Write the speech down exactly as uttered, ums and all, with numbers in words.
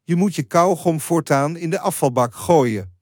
Je moet je kauwgom voortaan in de afvalbak gooien.